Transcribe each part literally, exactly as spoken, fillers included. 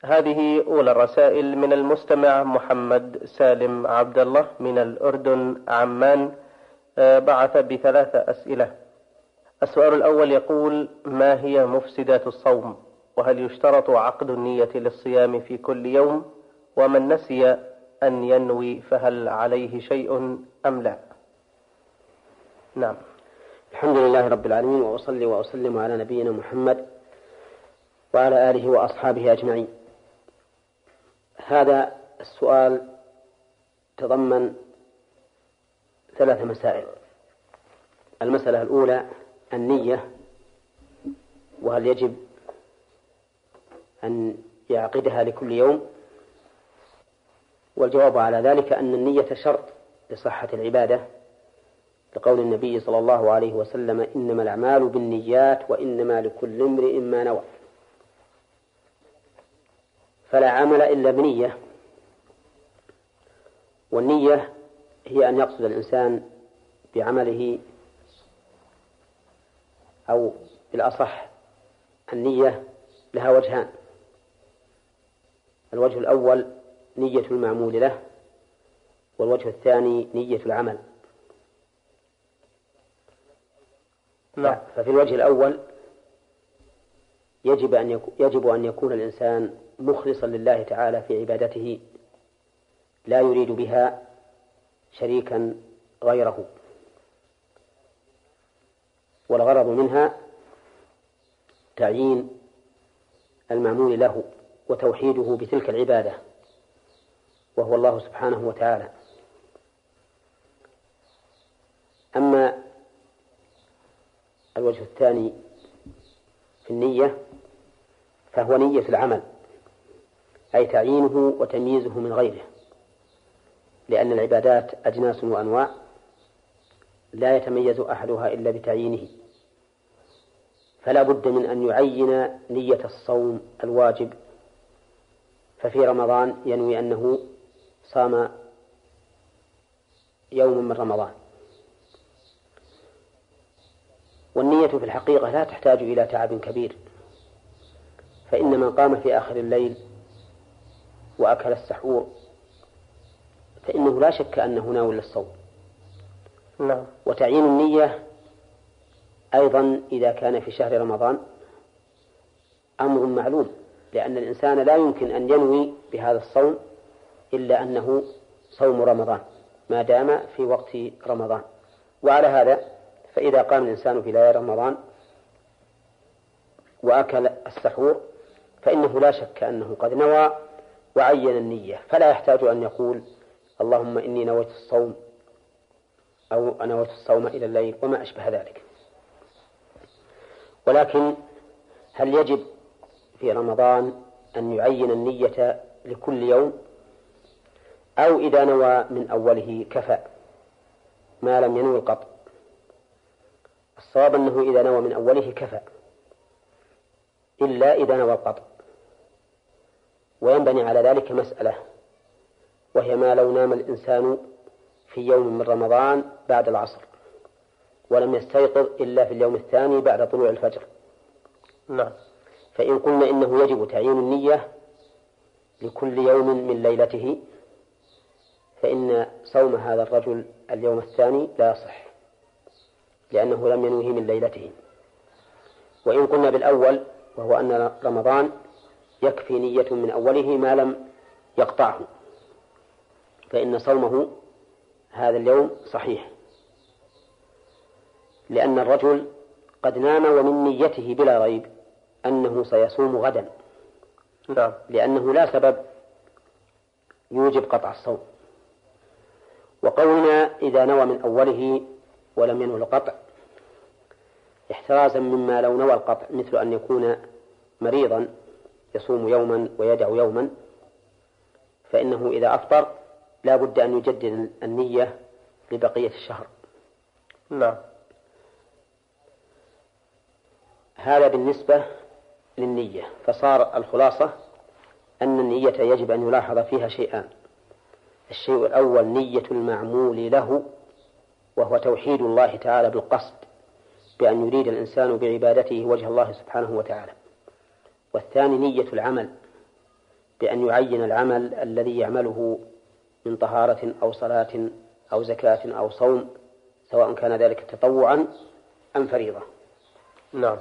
هذه أولى الرسائل من المستمع محمد سالم عبد الله من الأردن عمان. بعث بثلاث أسئلة. السؤال الأول يقول: ما هي مفسدات الصوم؟ وهل يشترط عقد النية للصيام في كل يوم؟ ومن نسي أن ينوي فهل عليه شيء أم لا؟ نعم. الحمد لله رب العالمين، وأصلي وأسلم على نبينا محمد وعلى آله وأصحابه أجمعين. هذا السؤال تضمن ثلاث مسائل. المسألة الأولى النية، وهل يجب أن يعقدها لكل يوم؟ والجواب على ذلك أن النية شرط لصحة العبادة، لقول النبي صلى الله عليه وسلم: إنما الأعمال بالنيات وإنما لكل امرئ ما نوى. فلا عمل إلا بنية، والنية هي أن يقصد الإنسان بعمله، أو بالأصح النية لها وجهان: الوجه الأول نية المعمول له، والوجه الثاني نية العمل. لا. ففي الوجه الأول يجب أن يكون, يجب أن يكون الإنسان مخلصا لله تعالى في عبادته، لا يريد بها شريكا غيره، والغرض منها تعيين المعمول له وتوحيده بتلك العبادة، وهو الله سبحانه وتعالى. أما الوجه الثاني في النية فهو نية العمل، أي تعيينه وتمييزه من غيره، لأن العبادات أجناس وأنواع لا يتميز أحدها إلا بتعيينه، فلا بد من أن يعين نية الصوم الواجب. ففي رمضان ينوي أنه صام يوم من رمضان. والنية في الحقيقة لا تحتاج إلى تعب كبير، فإن من قام في آخر الليل وأكل السحور فإنه لا شك أنه ناوي للصوم. نعم. وتعيين النية أيضا إذا كان في شهر رمضان أمر معلوم، لأن الإنسان لا يمكن أن ينوي بهذا الصوم إلا أنه صوم رمضان ما دام في وقت رمضان. وعلى هذا فإذا قام الإنسان في ليالي رمضان وأكل السحور فإنه لا شك أنه قد نوى وعين النية، فلا يحتاج أن يقول: اللهم إني نويت الصوم، أو نويت الصوم إلى الليل، وما أشبه ذلك. ولكن هل يجب في رمضان أن يعين النية لكل يوم، أو إذا نوى من أوله كفى ما لم ينوي القطع؟ الصواب أنه إذا نوى من أوله كفى، إلا إذا نوى القطع. وينبني على ذلك مسألة، وهي ما لو نام الإنسان في يوم من رمضان بعد العصر ولم يستيقظ إلا في اليوم الثاني بعد طلوع الفجر. نعم. فإن قلنا إنه يجب تعيين النية لكل يوم من ليلته، فإن صوم هذا الرجل اليوم الثاني لا يصح، لأنه لم ينوه من ليلته. وإن قلنا بالأول، وهو أن رمضان يكفي نية من أوله ما لم يقطعه، فإن صومه هذا اليوم صحيح، لأن الرجل قد نام ومن نيته بلا ريب أنه سيصوم غدا، نعم. لأنه لا سبب يوجب قطع الصوم. وقولنا إذا نوى من أوله ولم ينوي القطع احترازا مما لو نوى القطع، مثل أن يكون مريضا يصوم يوما ويدع يوما، فإنه إذا أفطر لا بد أن يجدد النية لبقية الشهر. نعم. هذا بالنسبة للنية. فصار الخلاصة أن النية يجب أن يلاحظ فيها شيئان: الشيء الأول نية المعمول له، وهو توحيد الله تعالى بالقصد بأن يريد الإنسان بعبادته وجه الله سبحانه وتعالى. والثاني نية العمل، بأن يعين العمل الذي يعمله من طهارة أو صلاة أو زكاة أو صوم، سواء كان ذلك تطوعا أم فريضة. نعم.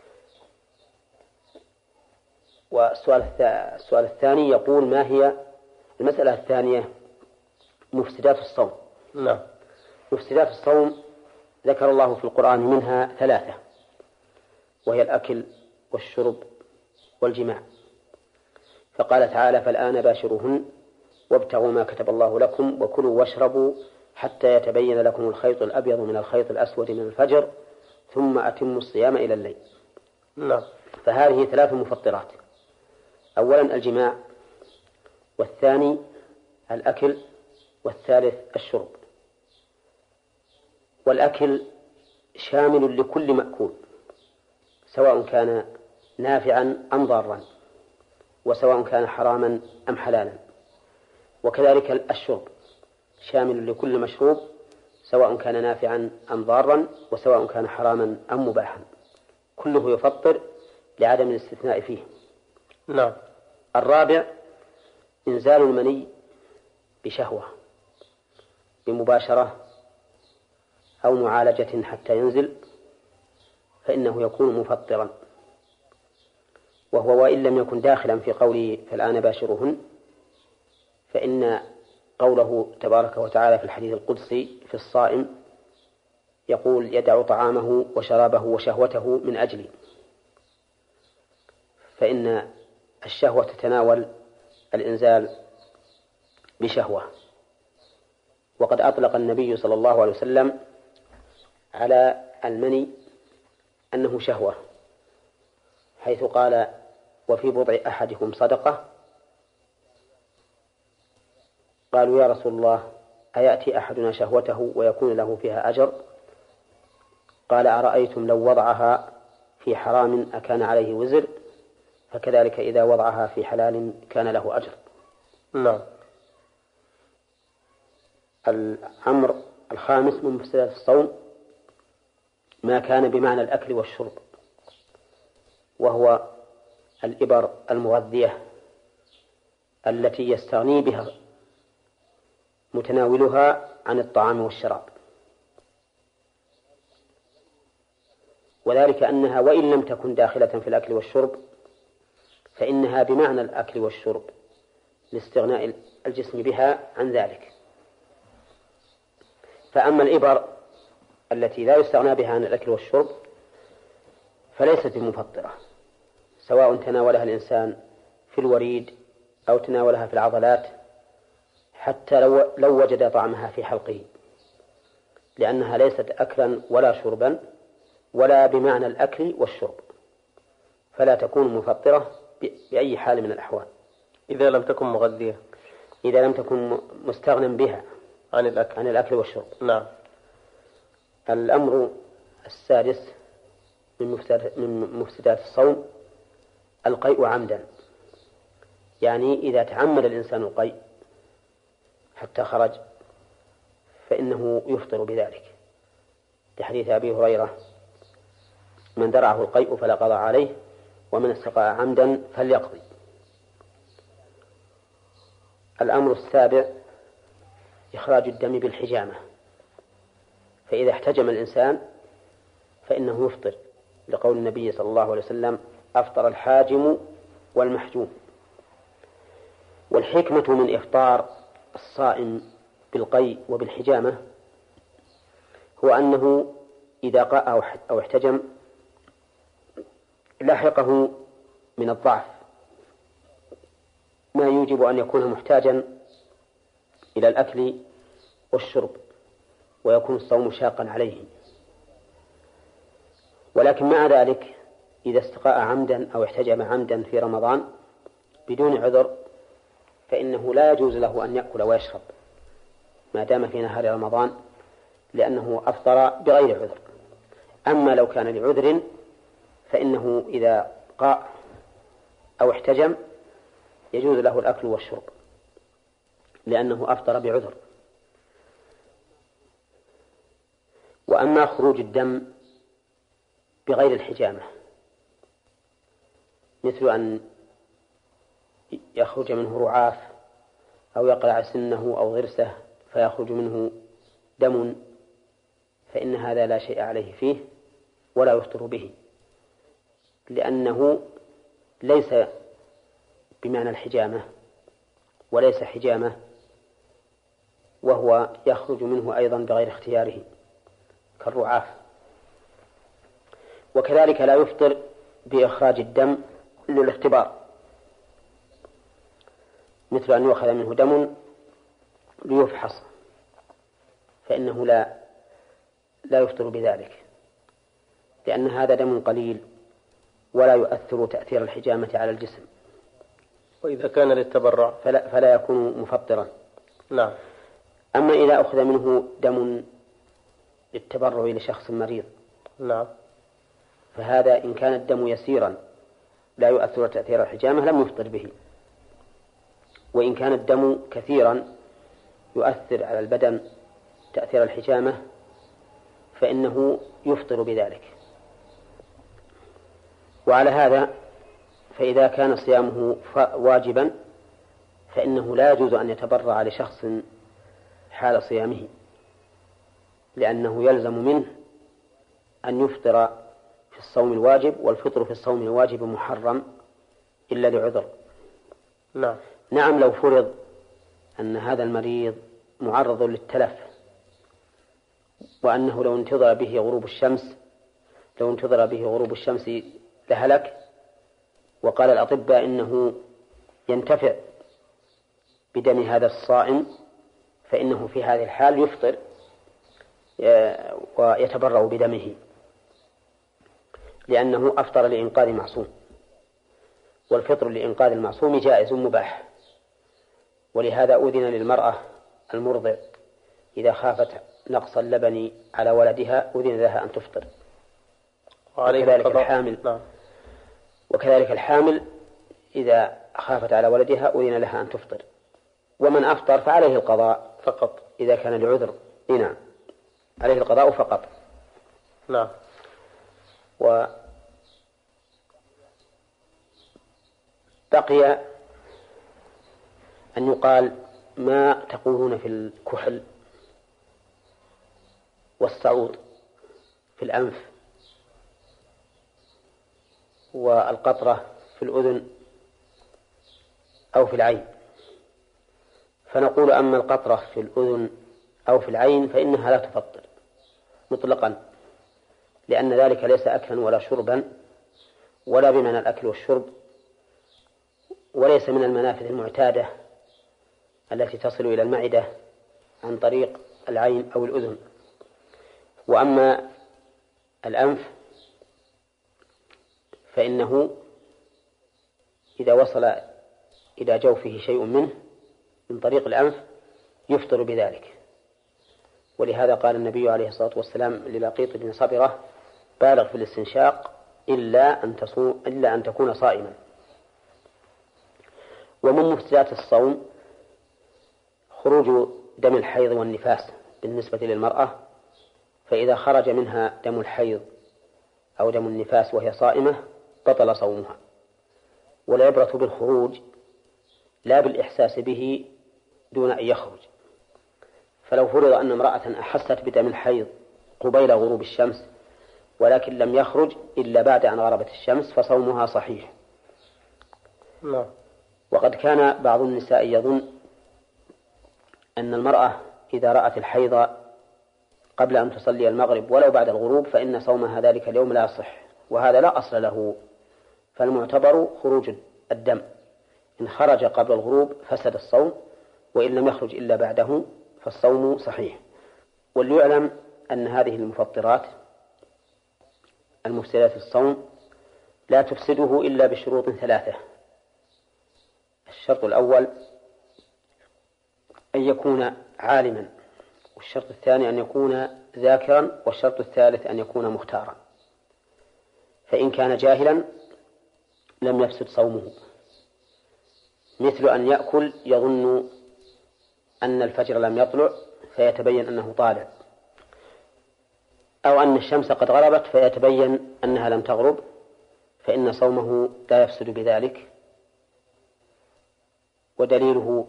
والسؤال السؤال الثاني يقول: ما هي المسألة الثانية؟ مفسدات الصوم. نعم. مفسدات الصوم ذكر الله في القرآن منها ثلاثة، وهي الأكل والشرب والجماع، فقال تعالى: فالآن باشروهن وابتغوا ما كتب الله لكم وكلوا واشربوا حتى يتبين لكم الخيط الأبيض من الخيط الأسود من الفجر ثم أتموا الصيام إلى الليل. نعم. فهذه ثلاث مفطرات: أولا الجماع، والثاني الأكل، والثالث الشرب. والأكل شامل لكل مأكول، سواء كان نافعا أم ضارا، وسواء كان حراما أم حلالا. وكذلك الشرب شامل لكل مشروب، سواء كان نافعا أم ضارا، وسواء كان حراما أم مباحا، كله يفطر لعدم الاستثناء فيه. نعم. الرابع إنزال المني بشهوة، بمباشرة أو معالجة حتى ينزل، فإنه يكون مفطرا، وهو وإن لم يكن داخلا في قوله فالآن باشرهن، فإن قوله تبارك وتعالى في الحديث القدسي في الصائم يقول: يدع طعامه وشرابه وشهوته من أجلي، فإن الشهوة تتناول الإنزال بشهوة. وقد أطلق النبي صلى الله عليه وسلم على المني أنه شهوة، حيث قال: وفي بضع أحدكم صدقة. قالوا: يا رسول الله، أيأتي أحدنا شهوته ويكون له فيها أجر؟ قال: أرأيتم لو وضعها في حرام أكان عليه وزر؟ فكذلك إذا وضعها في حلال كان له أجر. نعم. الأمر الخامس من مفسدات الصوم ما كان بمعنى الأكل والشرب، وهو الإبر المغذية التي يستغني بها متناولها عن الطعام والشراب، وذلك أنها وإن لم تكن داخلة في الأكل والشرب فإنها بمعنى الأكل والشرب لاستغناء الجسم بها عن ذلك. فأما الإبر التي لا يستغنى بها عن الأكل والشرب فليست بمفطرة، سواء تناولها الإنسان في الوريد أو تناولها في العضلات، حتى لو, لو وجد طعمها في حلقه، لأنها ليست أكلا ولا شربا ولا بمعنى الأكل والشرب، فلا تكون مفطرة بأي حال من الأحوال إذا لم تكن مغذية، إذا لم تكن مستغنى بها عن الأكل عن الأكل والشرب. نعم. الأمر السادس من مفسدات الصوم القيء عمدا، يعني إذا تعمد الإنسان القيء حتى خرج فإنه يفطر بذلك، لحديث أبي هريرة: من درعه القيء فلا قضى عليه ومن استقاء عمدا فليقضي. الأمر السابع إخراج الدم بالحجامة، فإذا احتجم الإنسان فإنه يفطر، لقول النبي صلى الله عليه وسلم: أفطر الحاجم والمحجوم. والحكمة من إفطار الصائم بالقيء وبالحجامة هو أنه إذا قاء أو احتجم لحقه من الضعف ما يوجب أن يكون محتاجا إلى الأكل والشرب، ويكون الصوم شاقا عليه. ولكن مع ذلك إذا استقاء عمدا أو احتجم عمدا في رمضان بدون عذر فإنه لا يجوز له أن يأكل ويشرب ما دام في نهار رمضان، لأنه أفطر بغير عذر. أما لو كان لعذر فإنه إذا قاء أو احتجم يجوز له الأكل والشرب، لأنه أفطر بعذر. وأما خروج الدم بغير الحجامة، مثل أن يخرج منه رعاف أو يقلع سنه أو ضرسه فيخرج منه دم، فإن هذا لا شيء عليه فيه ولا يفطر به، لأنه ليس بمعنى الحجامة وليس حجامة، وهو يخرج منه أيضا بغير اختياره كالرعاف. وكذلك لا يفطر بإخراج الدم للاختبار، مثل أن يؤخذ منه دم ليفحص، فإنه لا لا يفطر بذلك، لأن هذا دم قليل ولا يؤثر تأثير الحجامة على الجسم. وإذا كان للتبرع فلا, فلا يكون مفطرا. نعم. أما إذا أخذ منه دم للتبرع لشخص مريض، نعم، فهذا إن كان الدم يسيرا لا يؤثر تأثير الحجامة لم يفطر به، وإن كان الدم كثيرا يؤثر على البدن تأثير الحجامة فإنه يفطر بذلك. وعلى هذا فإذا كان صيامه واجبا فإنه لا يجوز أن يتبرع لشخص حال صيامه، لأنه يلزم منه أن يفطر في الصوم الواجب، والفطر في الصوم الواجب محرم إلا لعذر. نعم. نعم، لو فرض أن هذا المريض معرض للتلف، وأنه لو انتظر به غروب الشمس لو انتظر به غروب الشمس لهلك، وقال الأطباء إنه ينتفع بدم هذا الصائم، فإنه في هذه الحال يفطر ويتبرع بدمه، لأنه أفطر لإنقاذ معصوم، والفطر لإنقاذ المعصوم جائز مباح. ولهذا أذن للمرأة المرضع إذا خافت نقص اللبن على ولدها أذن لها أن تفطر، وكذلك الحامل نعم. وكذلك الحامل إذا خافت على ولدها أذن لها أن تفطر. ومن أفطر فعليه القضاء فقط إذا كان لعذر. نعم، عليه القضاء فقط. نعم. وبقي أن يقال ما تقولون في الكحل والصعود في الأنف والقطرة في الأذن أو في العين. فنقول أما القطرة في الأذن أو في العين فإنها لا تفطر مطلقا، لأن ذلك ليس أكلا ولا شربا ولا بمعنى الأكل والشرب، وليس من المنافذ المعتادة التي تصل إلى المعدة عن طريق العين أو الأذن. وأما الأنف فإنه إذا وصل إلى جوفه شيء منه من طريق الأنف يفطر بذلك. ولهذا قال النبي عليه الصلاة والسلام للقيط بن صبرة: بالغ في الاستنشاق إلا أن تصوم إلا أن تكون صائما. ومن مفسدات الصوم خروج دم الحيض والنفاس بالنسبة للمرأة، فإذا خرج منها دم الحيض أو دم النفاس وهي صائمة بطل صومها. والعبرة بالخروج لا بالإحساس به دون أن يخرج. فلو فرض أن امرأة أحست بدم الحيض قبيل غروب الشمس ولكن لم يخرج إلا بعد أن غربت الشمس فصومها صحيح. لا. وقد كان بعض النساء يظن أن المرأة إذا رأت الحيض قبل أن تصلي المغرب ولو بعد الغروب فإن صومها ذلك اليوم لا يصح، وهذا لا أصل له. فالمعتبر خروج الدم، إن خرج قبل الغروب فسد الصوم، وإن لم يخرج إلا بعده فالصوم صحيح. وليعلم أن هذه المفطرات المفسدات الصوم لا تفسده إلا بشروط ثلاثة. الشرط الأول أن يكون عالما، والشرط الثاني أن يكون ذاكرا، والشرط الثالث أن يكون مختارا. فإن كان جاهلا لم يفسد صومه، مثل أن يأكل يظن أن الفجر لم يطلع فيتبين أنه طالع، أو أن الشمس قد غربت فيتبين أنها لم تغرب، فإن صومه لا يفسد بذلك. ودليله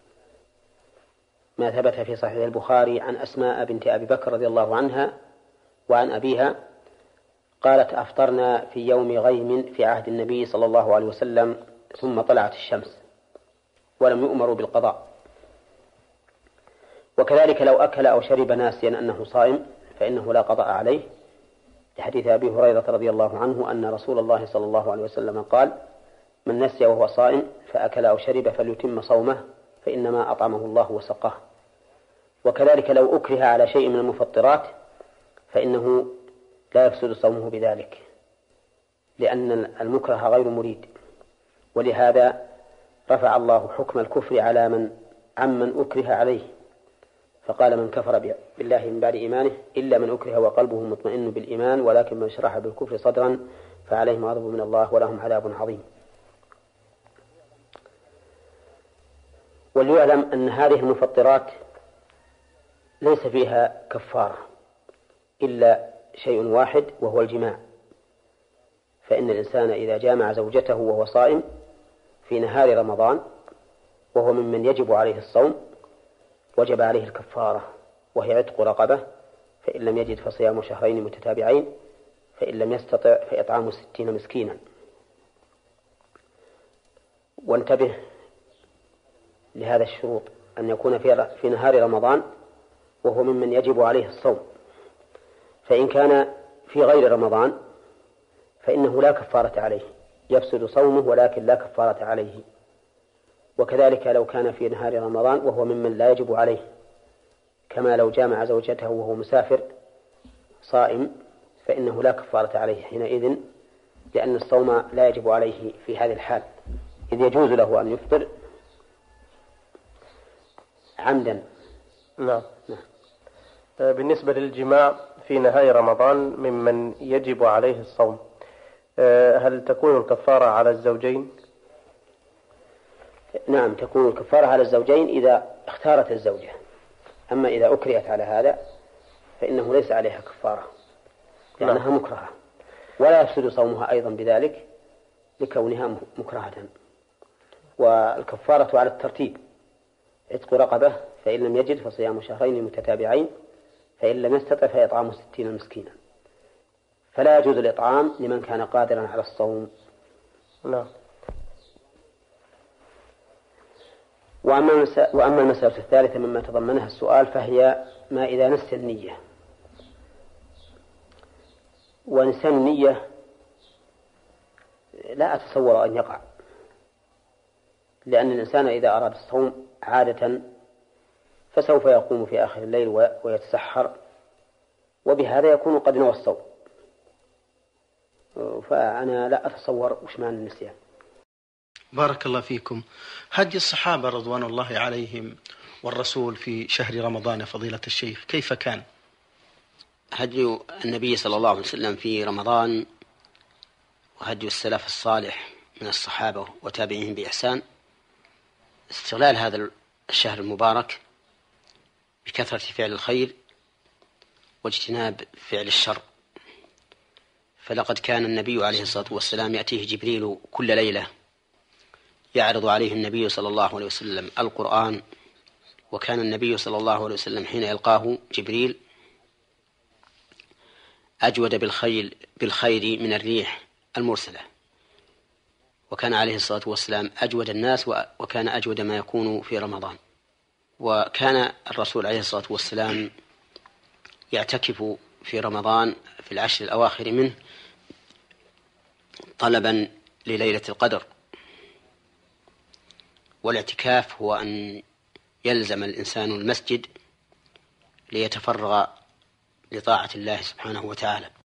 ما ثبت في صحيح البخاري عن أسماء بنت أبي بكر رضي الله عنها وعن أبيها قالت: أفطرنا في يوم غيم في عهد النبي صلى الله عليه وسلم ثم طلعت الشمس ولم يؤمروا بالقضاء. وكذلك لو أكل أو شرب ناسيا أنه صائم فإنه لا قضاء عليه، لحديث أبي هريرة رضي الله عنه أن رسول الله صلى الله عليه وسلم قال: من نسي وهو صائم فأكل أو شرب فليتم صومه فإنما أطعمه الله وسقاه. وكذلك لو أكره على شيء من المفطرات فإنه لا يفسد صومه بذلك، لأن المكره غير مريد. ولهذا رفع الله حكم الكفر على من عمن أكره عليه، فقال: من كفر بالله من بعد إيمانه إلا من أكره وقلبه مطمئن بالإيمان ولكن من شرح بالكفر صدرا فعليهم غضب من الله ولهم عذاب عظيم. وليعلم أن هذه المفطرات ليس فيها كفارة إلا شيء واحد وهو الجماع، فإن الإنسان إذا جامع زوجته وهو صائم في نهار رمضان وهو ممن يجب عليه الصوم وجب عليه الكفارة، وهي عتق رقبة، فإن لم يجد فصيام شهرين متتابعين، فإن لم يستطع فإطعام ستين مسكينا. وانتبه لهذا الشروط، أن يكون في نهار رمضان وهو ممن يجب عليه الصوم، فإن كان في غير رمضان فإنه لا كفارة عليه، يفسد صومه ولكن لا كفارة عليه. وكذلك لو كان في نهار رمضان وهو ممن لا يجب عليه، كما لو جامع زوجته وهو مسافر صائم فإنه لا كفارة عليه حينئذ، لأن الصوم لا يجب عليه في هذه الحال، إذ يجوز له أن يفطر عمدا. نعم. بالنسبة للجماع في نهاية رمضان ممن يجب عليه الصوم، هل تكون الكفارة على الزوجين؟ نعم، تكون الكفارة على الزوجين إذا اختارت الزوجة، أما إذا أكرهت على هذا فإنه ليس عليها كفارة لأنها مكرهة، ولا يفسد صومها أيضا بذلك لكونها مكرهة. والكفارة على الترتيب: عتق رقبة، فإن لم يجد فصيام شهرين متتابعين، فإن لم يستطع فإطعام ستين مسكينا. فلا يجوز الإطعام لمن كان قادرا على الصوم. نعم. وأما المسألة الثالثة مما تضمنها السؤال فهي ما إذا نسي النية. ونسيان النية لا أتصور أن يقع، لأن الإنسان إذا أراد الصوم عادة فسوف يقوم في آخر الليل ويتسحر، وبهذا يكون قد نوى الصوم، فأنا لا أتصور وش معنى النسيان. بارك الله فيكم. هدي الصحابة رضوان الله عليهم والرسول في شهر رمضان فضيلة الشيخ كيف كان؟ هدي النبي صلى الله عليه وسلم في رمضان وهدي السلف الصالح من الصحابة وتابعيهم بإحسان استغلال هذا الشهر المبارك بكثرة فعل الخير واجتناب فعل الشر. فلقد كان النبي عليه الصلاة والسلام يأتيه جبريل كل ليلة يعرض عليه النبي صلى الله عليه وسلم القرآن، وكان النبي صلى الله عليه وسلم حين يلقاه جبريل أجود بالخير, بالخير من الريح المرسلة، وكان عليه الصلاة والسلام أجود الناس، وكان أجود ما يكون في رمضان. وكان الرسول عليه الصلاة والسلام يعتكف في رمضان في العشر الأواخر منه طلبا لليلة القدر. والاعتكاف هو أن يلزم الإنسان المسجد ليتفرغ لطاعة الله سبحانه وتعالى.